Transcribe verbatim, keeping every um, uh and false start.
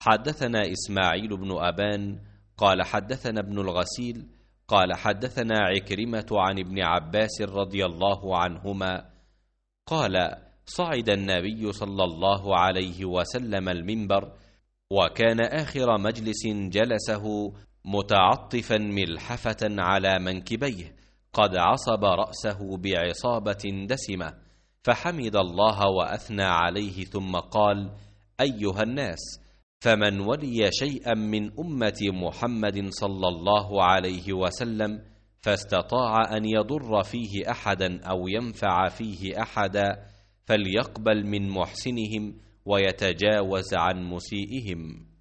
حدثنا إسماعيل بن أبان قال حدثنا ابن الغسيل قال حدثنا عكرمة عن ابن عباس رضي الله عنهما قال صعد النبي صلى الله عليه وسلم المنبر، وكان آخر مجلس جلسه متعطفا ملحفة على منكبيه قد عصب رأسه بعصابة دسمة، فحمد الله وأثنى عليه ثم قال: أيها الناس، فمن ولي شيئا من أمة محمد صلى الله عليه وسلم فاستطاع أن يضر فيه أحدا أو ينفع فيه أحدا فليقبل من محسنهم ويتجاوز عن مسيئهم.